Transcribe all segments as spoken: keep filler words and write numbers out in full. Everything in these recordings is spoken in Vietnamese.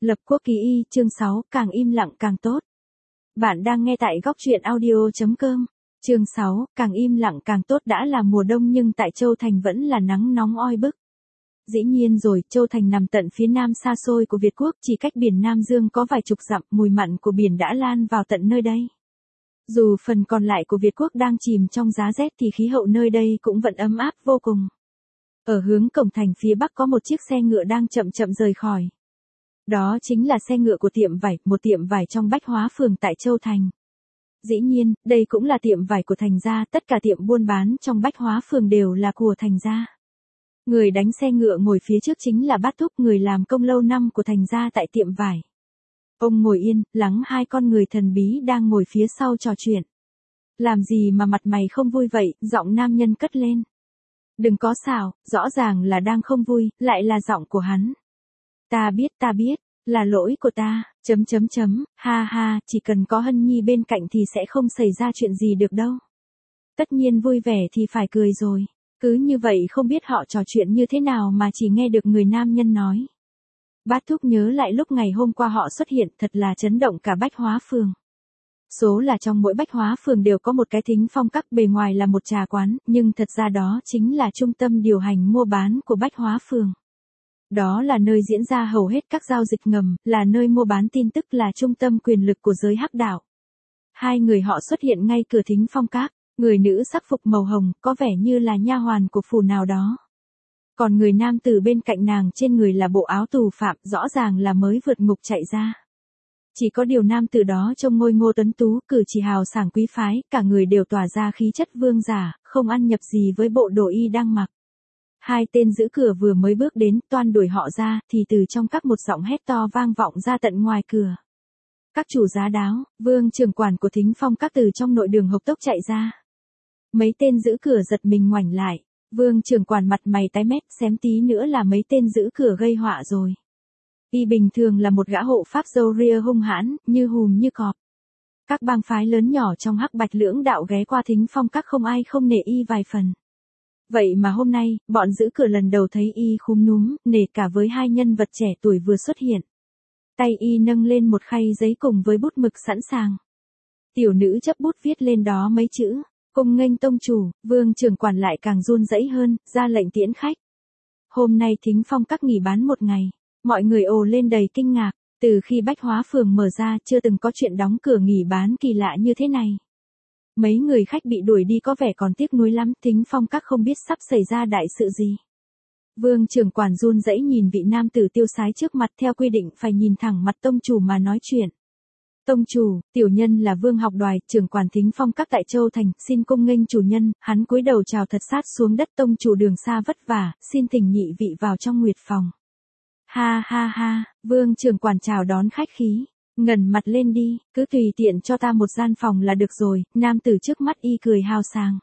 Lập quốc ký y, chương sáu, càng im lặng càng tốt. Bạn đang nghe tại góc truyện audio chấm com. Chương sáu, càng im lặng càng tốt. Đã là mùa đông nhưng tại Châu Thành vẫn là nắng nóng oi bức. Dĩ nhiên rồi, Châu Thành nằm tận phía nam xa xôi của Việt Quốc, chỉ cách biển Nam Dương có vài chục dặm, mùi mặn của biển đã lan vào tận nơi đây. Dù phần còn lại của Việt Quốc đang chìm trong giá rét thì khí hậu nơi đây cũng vẫn ấm áp vô cùng. Ở hướng cổng thành phía bắc có một chiếc xe ngựa đang chậm chậm rời khỏi. Đó chính là xe ngựa của tiệm vải, một tiệm vải trong Bách Hóa phường tại Châu Thành. Dĩ nhiên, đây cũng là tiệm vải của Thành gia, tất cả tiệm buôn bán trong Bách Hóa phường đều là của Thành gia. Người đánh xe ngựa ngồi phía trước chính là Bát Thúc, người làm công lâu năm của Thành gia tại tiệm vải. Ông ngồi yên, lắng hai con người thần bí đang ngồi phía sau trò chuyện. Làm gì mà mặt mày không vui vậy, giọng nam nhân cất lên. Đừng có xảo, rõ ràng là đang không vui, lại là giọng của hắn. Ta biết, ta biết, là lỗi của ta, chấm chấm chấm, ha ha, chỉ cần có Hân Nhi bên cạnh thì sẽ không xảy ra chuyện gì được đâu. Tất nhiên vui vẻ thì phải cười rồi, cứ như vậy không biết họ trò chuyện như thế nào mà chỉ nghe được người nam nhân nói. Bát Thúc nhớ lại lúc ngày hôm qua họ xuất hiện, thật là chấn động cả Bách Hóa phường. Số là trong mỗi Bách Hóa phường đều có một cái Thính Phong Các, bề ngoài là một trà quán, nhưng thật ra đó chính là trung tâm điều hành mua bán của Bách Hóa phường. Đó là nơi diễn ra hầu hết các giao dịch ngầm, là nơi mua bán tin tức, là trung tâm quyền lực của giới hắc đạo. Hai người họ xuất hiện ngay cửa Thính Phong Các, người nữ sắc phục màu hồng, có vẻ như là nha hoàn của phủ nào đó. Còn người nam tử bên cạnh nàng trên người là bộ áo tù phạm, rõ ràng là mới vượt ngục chạy ra. Chỉ có điều nam tử đó trông ngôi ngô tuấn tú, cử chỉ hào sảng quý phái, cả người đều tỏa ra khí chất vương giả, không ăn nhập gì với bộ đồ y đang mặc. Hai tên giữ cửa vừa mới bước đến, toan đuổi họ ra, thì từ trong các một giọng hét to vang vọng ra tận ngoài cửa. Các chủ giá đáo, Vương trưởng quản của Thính Phong Các từ trong nội đường hộc tốc chạy ra. Mấy tên giữ cửa giật mình ngoảnh lại, Vương trưởng quản mặt mày tái mét, xém tí nữa là mấy tên giữ cửa gây họa rồi. Y bình thường là một gã hộ pháp râu ria hung hãn, như hùm như cọp. Các bang phái lớn nhỏ trong hắc bạch lưỡng đạo ghé qua Thính Phong Các không ai không nể y vài phần. Vậy mà hôm nay, bọn giữ cửa lần đầu thấy y khúm núm, nể cả với hai nhân vật trẻ tuổi vừa xuất hiện. Tay y nâng lên một khay giấy cùng với bút mực sẵn sàng. Tiểu nữ chấp bút viết lên đó mấy chữ, cung nghênh tông chủ. Vương trưởng quản lại càng run rẩy hơn, ra lệnh tiễn khách. Hôm nay Thính Phong Các nghỉ bán một ngày, mọi người ồ lên đầy kinh ngạc, từ khi Bách Hóa phường mở ra chưa từng có chuyện đóng cửa nghỉ bán kỳ lạ như thế này. Mấy người khách bị đuổi đi có vẻ còn tiếc nuối lắm, Thính Phong Các không biết sắp xảy ra đại sự gì. Vương trưởng quản run rẩy nhìn vị nam tử tiêu sái trước mặt, theo quy định phải nhìn thẳng mặt tông chủ mà nói chuyện. Tông chủ, tiểu nhân là Vương Học Đoài, trưởng quản Thính Phong Các tại Châu Thành, xin cung nghênh chủ nhân. Hắn cúi đầu chào thật sát xuống đất. Tông chủ đường xa vất vả, xin thỉnh nhị vị vào trong nguyệt phòng. Ha ha ha, Vương trưởng quản chào đón khách khí. Ngẩng mặt lên đi, cứ tùy tiện cho ta một gian phòng là được rồi. Nam tử trước mắt y cười hào sảng.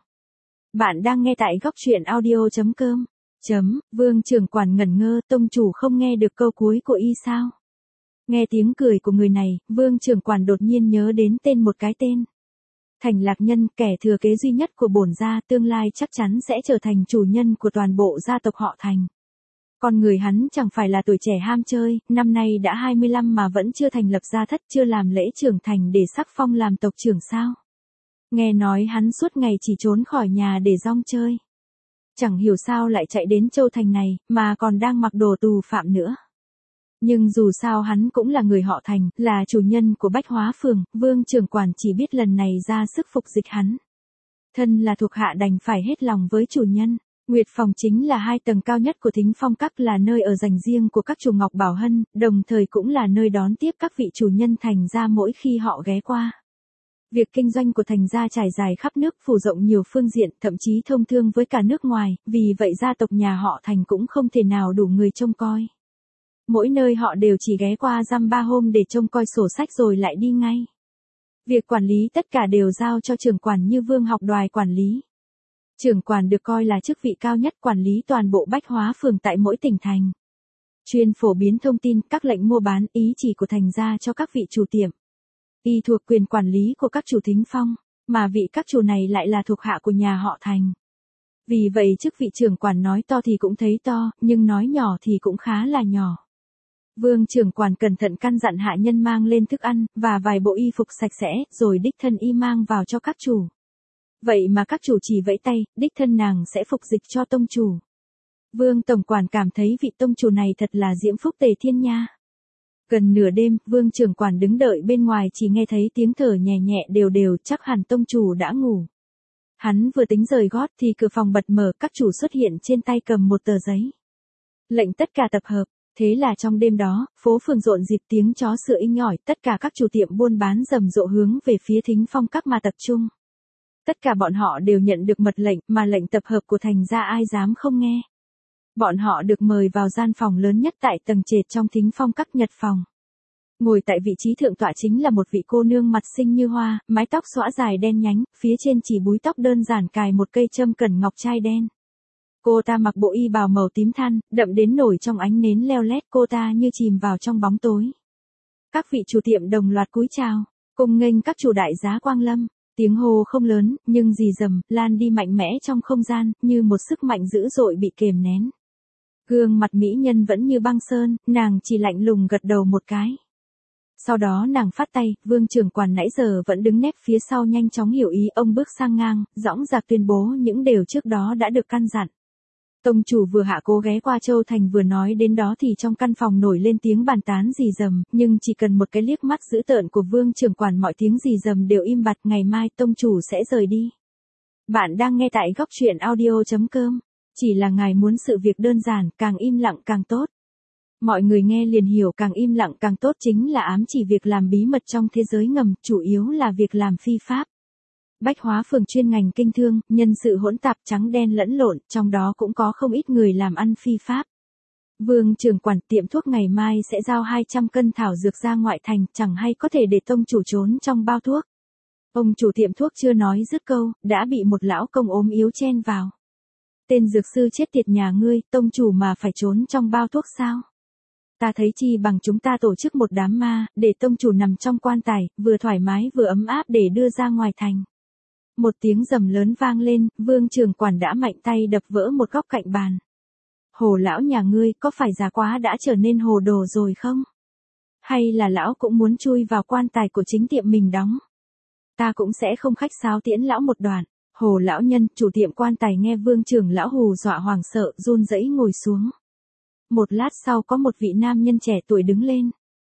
Bạn đang nghe tại góc truyện audio chấm com. Chấm, Vương trưởng quản ngẩn ngơ, tông chủ không nghe được câu cuối của y sao? Nghe tiếng cười của người này, Vương trưởng quản đột nhiên nhớ đến tên một cái tên. Thành Lạc Nhân, kẻ thừa kế duy nhất của bổn gia, tương lai chắc chắn sẽ trở thành chủ nhân của toàn bộ gia tộc họ Thành. Còn người hắn chẳng phải là tuổi trẻ ham chơi, năm nay đã hai mươi lăm mà vẫn chưa thành lập gia thất, chưa làm lễ trưởng thành để sắc phong làm tộc trưởng sao? Nghe nói hắn suốt ngày chỉ trốn khỏi nhà để rong chơi. Chẳng hiểu sao lại chạy đến Châu Thành này, mà còn đang mặc đồ tù phạm nữa. Nhưng dù sao hắn cũng là người họ Thành, là chủ nhân của Bách Hóa phường, Vương trưởng quản chỉ biết lần này ra sức phục dịch hắn. Thân là thuộc hạ đành phải hết lòng với chủ nhân. Nguyệt phòng chính là hai tầng cao nhất của Thính Phong Các, là nơi ở dành riêng của các chủ Ngọc Bảo Hân, đồng thời cũng là nơi đón tiếp các vị chủ nhân Thành gia mỗi khi họ ghé qua. Việc kinh doanh của Thành gia trải dài khắp nước, phủ rộng nhiều phương diện, thậm chí thông thương với cả nước ngoài, vì vậy gia tộc nhà họ Thành cũng không thể nào đủ người trông coi. Mỗi nơi họ đều chỉ ghé qua dăm ba hôm để trông coi sổ sách rồi lại đi ngay. Việc quản lý tất cả đều giao cho trưởng quản như Vương Học Đoài quản lý. Trưởng quản được coi là chức vị cao nhất, quản lý toàn bộ Bách Hóa phường tại mỗi tỉnh thành. Chuyên phổ biến thông tin, các lệnh mua bán, ý chỉ của Thành gia cho các vị chủ tiệm. Y thuộc quyền quản lý của các chủ Thính Phong, mà vị các chủ này lại là thuộc hạ của nhà họ Thành. Vì vậy chức vị trưởng quản nói to thì cũng thấy to, nhưng nói nhỏ thì cũng khá là nhỏ. Vương trưởng quản cẩn thận căn dặn hạ nhân mang lên thức ăn, và vài bộ y phục sạch sẽ, rồi đích thân y mang vào cho các chủ. Vậy mà các chủ chỉ vẫy tay, đích thân nàng sẽ phục dịch cho tông chủ. Vương tổng quản cảm thấy vị tông chủ này thật là diễm phúc tề thiên nha. Gần nửa đêm, vương trưởng quản đứng đợi bên ngoài chỉ nghe thấy tiếng thở nhẹ nhẹ đều đều, chắc hẳn tông chủ đã ngủ. Hắn vừa tính rời gót thì cửa phòng bật mở, các chủ xuất hiện trên tay cầm một tờ giấy. Lệnh tất cả tập hợp. Thế là trong đêm đó, phố phường rộn rịp tiếng chó sủa inh ỏi, tất cả các chủ tiệm buôn bán rầm rộ hướng về phía Thính Phong Các mà tập trung. Tất cả bọn họ đều nhận được mật lệnh, mà lệnh tập hợp của thành ra ai dám không nghe. Bọn họ được mời vào gian phòng lớn nhất tại tầng trệt trong Thính Phong Các Nhật phòng. Ngồi tại vị trí thượng tọa chính là một vị cô nương mặt xinh như hoa, mái tóc xõa dài đen nhánh, phía trên chỉ búi tóc đơn giản cài một cây châm cẩn ngọc trai đen. Cô ta mặc bộ y bào màu tím than, đậm đến nổi trong ánh nến leo lét, cô ta như chìm vào trong bóng tối. Các vị chủ tiệm đồng loạt cúi chào, cùng nghênh các chủ đại giá quang lâm. Tiếng hô không lớn, nhưng rì rầm, lan đi mạnh mẽ trong không gian, như một sức mạnh dữ dội bị kềm nén. Gương mặt mỹ nhân vẫn như băng sơn, nàng chỉ lạnh lùng gật đầu một cái. Sau đó nàng phát tay, vương trưởng quản nãy giờ vẫn đứng nép phía sau nhanh chóng hiểu ý, ông bước sang ngang, dõng dạc tuyên bố những điều trước đó đã được căn dặn. Tông chủ vừa hạ cố ghé qua Châu Thành vừa nói đến đó thì trong căn phòng nổi lên tiếng bàn tán rì rầm, nhưng chỉ cần một cái liếc mắt dữ tợn của vương trưởng quản mọi tiếng rì rầm đều im bặt, ngày mai tông chủ sẽ rời đi. Bạn đang nghe tại góc truyện audio chấm com, chỉ là ngài muốn sự việc đơn giản, càng im lặng càng tốt. Mọi người nghe liền hiểu càng im lặng càng tốt chính là ám chỉ việc làm bí mật trong thế giới ngầm, chủ yếu là việc làm phi pháp. Bách hóa phường chuyên ngành kinh thương, nhân sự hỗn tạp trắng đen lẫn lộn, trong đó cũng có không ít người làm ăn phi pháp. Vương trưởng quản tiệm thuốc ngày mai sẽ giao hai trăm cân thảo dược ra ngoại thành, chẳng hay có thể để tông chủ trốn trong bao thuốc. Ông chủ tiệm thuốc chưa nói dứt câu, đã bị một lão công ốm yếu chen vào. Tên dược sư chết tiệt nhà ngươi, tông chủ mà phải trốn trong bao thuốc sao? Ta thấy chi bằng chúng ta tổ chức một đám ma, để tông chủ nằm trong quan tài, vừa thoải mái vừa ấm áp để đưa ra ngoài thành. Một tiếng rầm lớn vang lên, vương trưởng quản đã mạnh tay đập vỡ một góc cạnh bàn. Hồ lão nhà ngươi có phải già quá đã trở nên hồ đồ rồi không? Hay là lão cũng muốn chui vào quan tài của chính tiệm mình đóng? Ta cũng sẽ không khách sáo tiễn lão một đoạn. Hồ lão nhân, chủ tiệm quan tài nghe vương trưởng lão hù dọa hoảng sợ, run rẩy ngồi xuống. Một lát sau có một vị nam nhân trẻ tuổi đứng lên.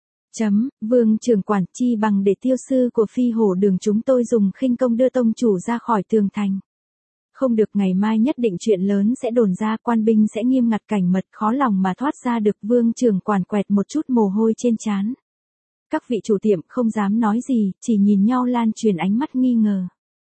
Chấm, vương trưởng quản chi bằng để tiêu sư của phi hổ đường chúng tôi dùng khinh công đưa tông chủ ra khỏi tường thành. Không được, ngày mai nhất định chuyện lớn sẽ đồn ra, quan binh sẽ nghiêm ngặt cảnh mật, khó lòng mà thoát ra được. Vương trưởng quản quẹt một chút mồ hôi trên trán. Các vị chủ tiệm không dám nói gì, chỉ nhìn nhau lan truyền ánh mắt nghi ngờ.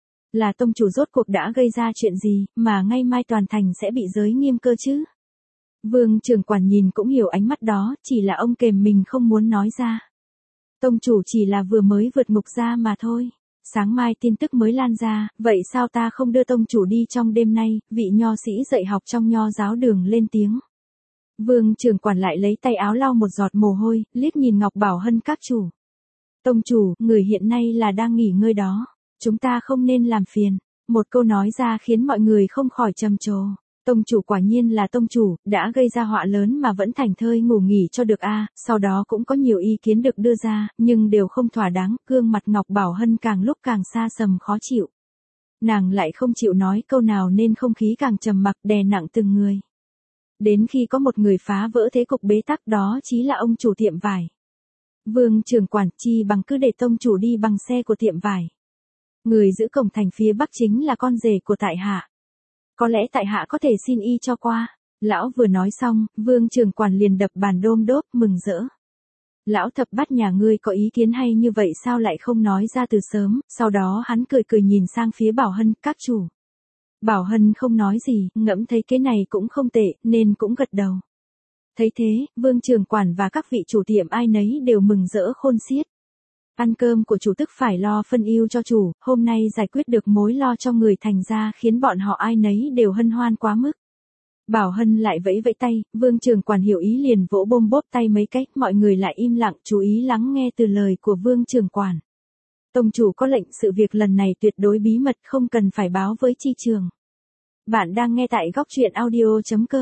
Là tông chủ rốt cuộc đã gây ra chuyện gì, mà ngay mai toàn thành sẽ bị giới nghiêm cơ chứ? Vương trưởng quản nhìn cũng hiểu ánh mắt đó, chỉ là ông kềm mình không muốn nói ra. Tông chủ chỉ là vừa mới vượt ngục ra mà thôi. Sáng mai tin tức mới lan ra, vậy sao ta không đưa tông chủ đi trong đêm nay? Vị nho sĩ dạy học trong nho giáo đường lên tiếng. Vương trưởng quản lại lấy tay áo lau một giọt mồ hôi, liếc nhìn Ngọc Bảo Hân các chủ. Tông chủ, người hiện nay là đang nghỉ ngơi đó. Chúng ta không nên làm phiền. Một câu nói ra khiến mọi người không khỏi trầm trồ. Tông chủ quả nhiên là tông chủ, đã gây ra họa lớn mà vẫn thảnh thơi ngủ nghỉ cho được a. À, sau đó cũng có nhiều ý kiến được đưa ra, nhưng đều không thỏa đáng, gương mặt Ngọc Bảo Hân càng lúc càng xa sầm khó chịu. Nàng lại không chịu nói câu nào nên không khí càng trầm mặc đè nặng từng người. Đến khi có một người phá vỡ thế cục bế tắc, đó chí là ông chủ tiệm vải. Vương trưởng quản chi bằng cứ để tông chủ đi bằng xe của tiệm vải. Người giữ cổng thành phía bắc chính là con rể của tại hạ. Có lẽ tại hạ có thể xin y cho qua. Lão vừa nói xong, vương trưởng quản liền đập bàn đôm đốp mừng rỡ. Lão thập bắt nhà ngươi có ý kiến hay như vậy sao lại không nói ra từ sớm? Sau đó hắn cười cười nhìn sang phía Bảo Hân, các chủ. Bảo Hân không nói gì, ngẫm thấy cái này cũng không tệ, nên cũng gật đầu. Thấy thế, vương trưởng quản và các vị chủ tiệm ai nấy đều mừng rỡ khôn xiết. Ăn cơm của chủ tức phải lo phân ưu cho chủ, hôm nay giải quyết được mối lo cho người thành ra khiến bọn họ ai nấy đều hân hoan quá mức. Bảo Hân lại vẫy vẫy tay, vương trưởng quản hiểu ý liền vỗ bôm bốp tay mấy cách, mọi người lại im lặng chú ý lắng nghe từ lời của vương trưởng quản. Tông chủ có lệnh sự việc lần này tuyệt đối bí mật, không cần phải báo với chi trường. Bạn đang nghe tại góc truyện audio chấm com.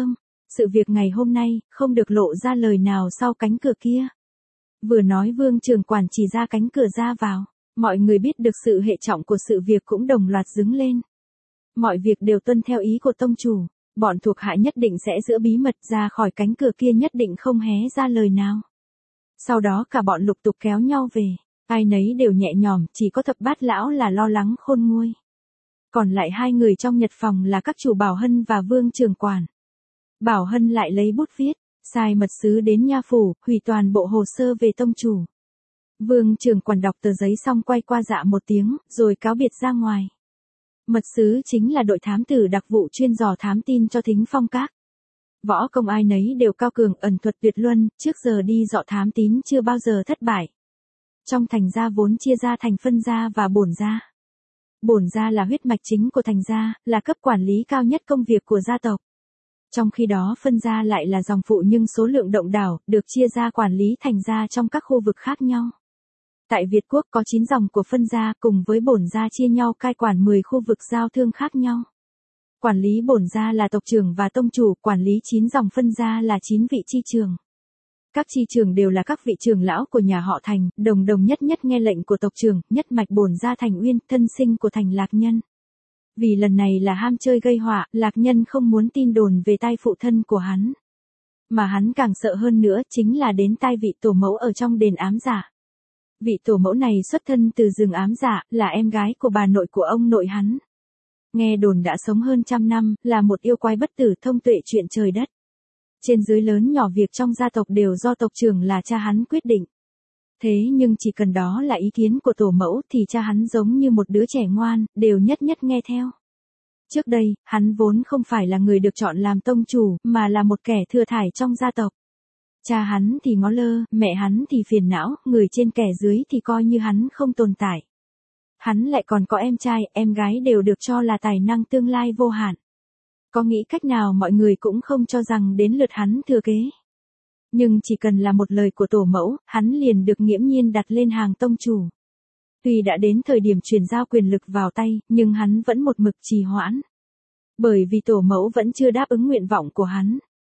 Sự việc ngày hôm nay, không được lộ ra lời nào sau cánh cửa kia. Vừa nói Vương Trường Quản chỉ ra cánh cửa ra vào, mọi người biết được sự hệ trọng của sự việc cũng đồng loạt đứng lên. Mọi việc đều tuân theo ý của tông chủ, bọn thuộc hạ nhất định sẽ giữ bí mật, ra khỏi cánh cửa kia nhất định không hé ra lời nào. Sau đó cả bọn lục tục kéo nhau về, ai nấy đều nhẹ nhõm, chỉ có Thập Bát lão là lo lắng khôn nguôi. Còn lại hai người trong Nhật phòng là các chủ Bảo Hân và Vương Trường Quản. Bảo Hân lại lấy bút viết, sai mật sứ đến nha phủ, hủy toàn bộ hồ sơ về tông chủ. Vương Trường Quản đọc tờ giấy xong quay qua dạ một tiếng, rồi cáo biệt ra ngoài. Mật sứ chính là đội thám tử đặc vụ chuyên dò thám tin cho Thính Phong Các. Võ công ai nấy đều cao cường, ẩn thuật tuyệt luân, trước giờ đi dọ thám tín chưa bao giờ thất bại. Trong thành gia vốn chia ra thành phân gia và bổn gia. Bổn gia là huyết mạch chính của thành gia, là cấp quản lý cao nhất công việc của gia tộc. Trong khi đó phân gia lại là dòng phụ nhưng số lượng động đảo, được chia ra quản lý thành gia trong các khu vực khác nhau. Tại Việt Quốc có chín dòng của phân gia cùng với bổn gia chia nhau cai quản mười khu vực giao thương khác nhau. Quản lý bổn gia là tộc trưởng và tông chủ, quản lý chín dòng phân gia là chín vị chi trưởng. Các chi trưởng đều là các vị trưởng lão của nhà họ Thành, đồng đồng nhất nhất nghe lệnh của tộc trưởng, nhất mạch bổn gia Thành Uyên, thân sinh của Thành Lạc Nhân. Vì lần này là ham chơi gây họa, Lạc Nhân không muốn tin đồn về tai phụ thân của hắn. Mà hắn càng sợ hơn nữa chính là đến tai vị tổ mẫu ở trong đền ám giả. Vị tổ mẫu này xuất thân từ rừng ám giả, là em gái của bà nội của ông nội hắn. Nghe đồn đã sống hơn trăm năm, là một yêu quái bất tử thông tuệ chuyện trời đất. Trên dưới lớn nhỏ việc trong gia tộc đều do tộc trưởng là cha hắn quyết định. Thế nhưng chỉ cần đó là ý kiến của tổ mẫu thì cha hắn giống như một đứa trẻ ngoan, đều nhất nhất nghe theo. Trước đây, hắn vốn không phải là người được chọn làm tông chủ, mà là một kẻ thừa thải trong gia tộc. Cha hắn thì ngó lơ, mẹ hắn thì phiền não, người trên kẻ dưới thì coi như hắn không tồn tại. Hắn lại còn có em trai, em gái đều được cho là tài năng tương lai vô hạn. Có nghĩ cách nào mọi người cũng không cho rằng đến lượt hắn thừa kế. Nhưng chỉ cần là một lời của tổ mẫu, hắn liền được nghiễm nhiên đặt lên hàng tông chủ. Tuy đã đến thời điểm chuyển giao quyền lực vào tay, nhưng hắn vẫn một mực trì hoãn. Bởi vì tổ mẫu vẫn chưa đáp ứng nguyện vọng của hắn.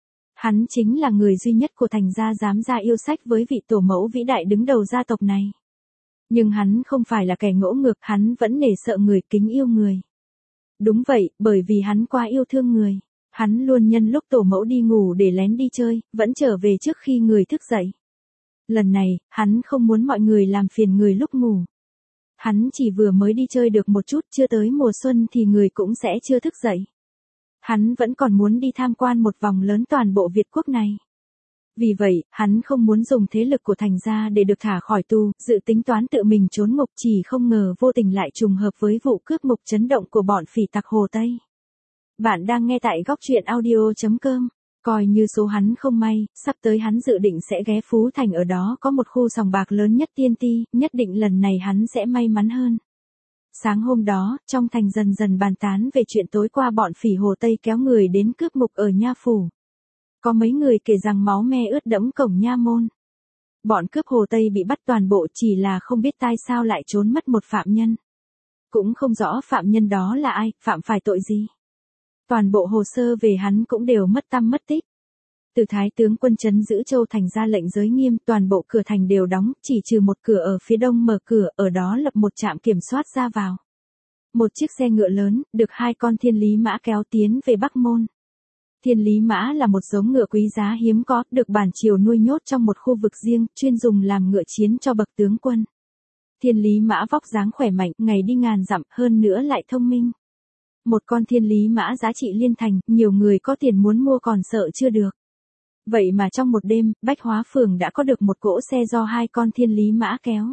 Hắn chính là người duy nhất của Thành gia dám ra yêu sách với vị tổ mẫu vĩ đại đứng đầu gia tộc này. Nhưng hắn không phải là kẻ ngỗ ngược, hắn vẫn nể sợ người, kính yêu người. Đúng vậy, bởi vì hắn quá yêu thương người. Hắn luôn nhân lúc tổ mẫu đi ngủ để lén đi chơi, vẫn trở về trước khi người thức dậy. Lần này, hắn không muốn mọi người làm phiền người lúc ngủ. Hắn chỉ vừa mới đi chơi được một chút, chưa tới mùa xuân thì người cũng sẽ chưa thức dậy. Hắn vẫn còn muốn đi tham quan một vòng lớn toàn bộ Việt Quốc này. Vì vậy, hắn không muốn dùng thế lực của Thành gia để được thả khỏi tù, dự tính toán tự mình trốn ngục, chỉ không ngờ vô tình lại trùng hợp với vụ cướp ngục chấn động của bọn phỉ tặc Hồ Tây. Bạn đang nghe tại góc truyện audio chấm com. Coi như số hắn không may, sắp tới hắn dự định sẽ ghé Phú Thành, ở đó có một khu sòng bạc lớn nhất Tiên Ti, nhất định lần này hắn sẽ may mắn hơn. Sáng hôm đó, trong thành dần dần bàn tán về chuyện tối qua bọn phỉ Hồ Tây kéo người đến cướp ngục ở nha phủ. Có mấy người kể rằng máu me ướt đẫm cổng nha môn. Bọn cướp Hồ Tây bị bắt toàn bộ, chỉ là không biết tại sao lại trốn mất một phạm nhân. Cũng không rõ phạm nhân đó là ai, phạm phải tội gì. Toàn bộ hồ sơ về hắn cũng đều mất tăm mất tích. Từ Thái tướng quân trấn giữ Châu Thành ra lệnh giới nghiêm, toàn bộ cửa thành đều đóng, chỉ trừ một cửa ở phía đông mở cửa, ở đó lập một trạm kiểm soát ra vào. Một chiếc xe ngựa lớn, được hai con thiên lý mã kéo tiến về Bắc Môn. Thiên lý mã là một giống ngựa quý giá hiếm có, được bản triều nuôi nhốt trong một khu vực riêng, chuyên dùng làm ngựa chiến cho bậc tướng quân. Thiên lý mã vóc dáng khỏe mạnh, ngày đi ngàn dặm, hơn nữa lại thông minh. Một con thiên lý mã giá trị liên thành, nhiều người có tiền muốn mua còn sợ chưa được. Vậy mà trong một đêm, Bách Hóa Phường đã có được một cỗ xe do hai con thiên lý mã kéo.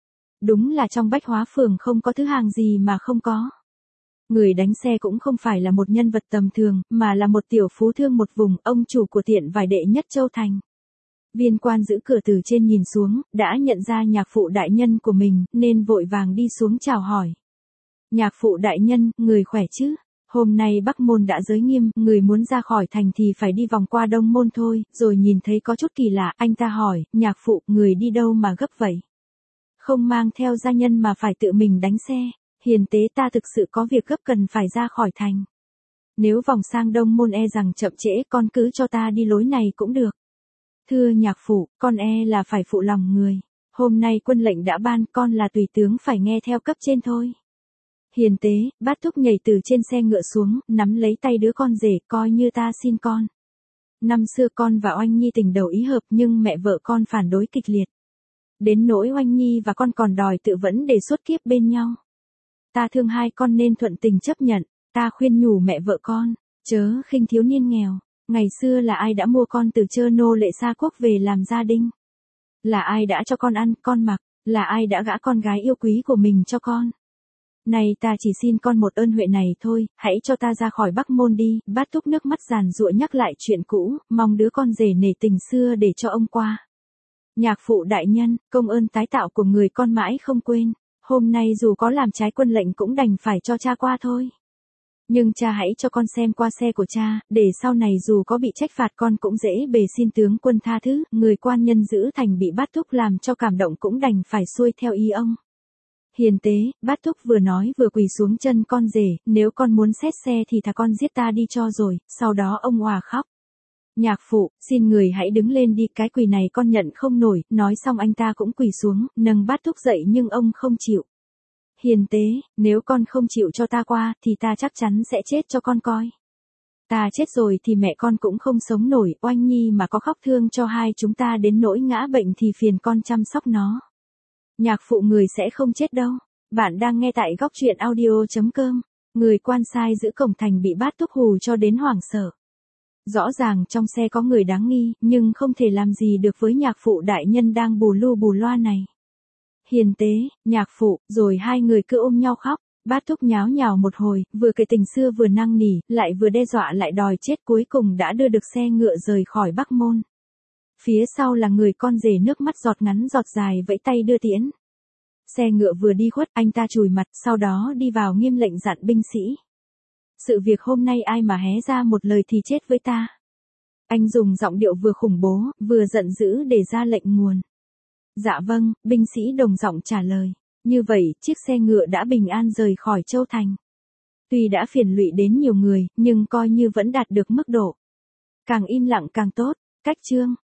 Đúng là trong Bách Hóa Phường không có thứ hàng gì mà không có. Người đánh xe cũng không phải là một nhân vật tầm thường, mà là một tiểu phú thương một vùng, ông chủ của tiện vải đệ nhất Châu Thành. Viên quan giữ cửa từ trên nhìn xuống, đã nhận ra nhạc phụ đại nhân của mình, nên vội vàng đi xuống chào hỏi. Nhạc phụ đại nhân, người khỏe chứ? Hôm nay Bắc Môn đã giới nghiêm, người muốn ra khỏi thành thì phải đi vòng qua Đông Môn thôi, rồi nhìn thấy có chút kỳ lạ, anh ta hỏi, nhạc phụ, người đi đâu mà gấp vậy? Không mang theo gia nhân mà phải tự mình đánh xe, hiền tế ta thực sự có việc gấp cần phải ra khỏi thành. Nếu vòng sang Đông Môn e rằng chậm trễ, con cứ cho ta đi lối này cũng được. Thưa nhạc phụ, con e là phải phụ lòng người. Hôm nay quân lệnh đã ban, con là tùy tướng phải nghe theo cấp trên thôi. Hiền tế, Bát Thúc nhảy từ trên xe ngựa xuống, nắm lấy tay đứa con rể, coi như ta xin con. Năm xưa con và Oanh Nhi tình đầu ý hợp nhưng mẹ vợ con phản đối kịch liệt. Đến nỗi Oanh Nhi và con còn đòi tự vẫn để suốt kiếp bên nhau. Ta thương hai con nên thuận tình chấp nhận, ta khuyên nhủ mẹ vợ con, chớ khinh thiếu niên nghèo. Ngày xưa là ai đã mua con từ chơ nô lệ xa quốc về làm gia đình? Là ai đã cho con ăn, con mặc, là ai đã gả con gái yêu quý của mình cho con? Này ta chỉ xin con một ơn huệ này thôi, hãy cho ta ra khỏi Bắc Môn đi. Bát Thúc nước mắt giàn giụa nhắc lại chuyện cũ, mong đứa con rể nể tình xưa để cho ông qua. Nhạc phụ đại nhân, công ơn tái tạo của người con mãi không quên, hôm nay dù có làm trái quân lệnh cũng đành phải cho cha qua thôi. Nhưng cha hãy cho con xem qua xe của cha, để sau này dù có bị trách phạt con cũng dễ bề xin tướng quân tha thứ. Người quan nhân giữ thành bị Bát Thúc làm cho cảm động cũng đành phải xuôi theo ý ông. Hiền tế, Bát Thúc vừa nói vừa quỳ xuống chân con rể, nếu con muốn xét xe thì thà con giết ta đi cho rồi. Sau đó ông òa khóc. Nhạc phụ, xin người hãy đứng lên đi, cái quỳ này con nhận không nổi. Nói xong anh ta cũng quỳ xuống, nâng Bát Thúc dậy nhưng ông không chịu. Hiền tế, nếu con không chịu cho ta qua, thì ta chắc chắn sẽ chết cho con coi. Ta chết rồi thì mẹ con cũng không sống nổi, Oanh Nhi mà có khóc thương cho hai chúng ta đến nỗi ngã bệnh thì phiền con chăm sóc nó. Nhạc phụ người sẽ không chết đâu. Bạn đang nghe tại góc truyện audio chấm com. Người quan sai giữ cổng thành bị Bát Thúc hù cho đến hoảng sợ. Rõ ràng trong xe có người đáng nghi, nhưng không thể làm gì được với nhạc phụ đại nhân đang bù lu bù loa này. Hiền tế, nhạc phụ, rồi hai người cứ ôm nhau khóc. Bát Thúc nháo nhào một hồi, vừa kể tình xưa vừa năn nỉ, lại vừa đe dọa lại đòi chết, cuối cùng đã đưa được xe ngựa rời khỏi Bắc Môn. Phía sau là người con rể nước mắt giọt ngắn giọt dài vẫy tay đưa tiễn. Xe ngựa vừa đi khuất, anh ta chùi mặt, sau đó đi vào nghiêm lệnh dặn binh sĩ. Sự việc hôm nay ai mà hé ra một lời thì chết với ta. Anh dùng giọng điệu vừa khủng bố, vừa giận dữ để ra lệnh nguồn. Dạ vâng, binh sĩ đồng giọng trả lời. Như vậy, chiếc xe ngựa đã bình an rời khỏi Châu Thành. Tuy đã phiền lụy đến nhiều người, nhưng coi như vẫn đạt được mức độ. Càng im lặng càng tốt. Cách chương.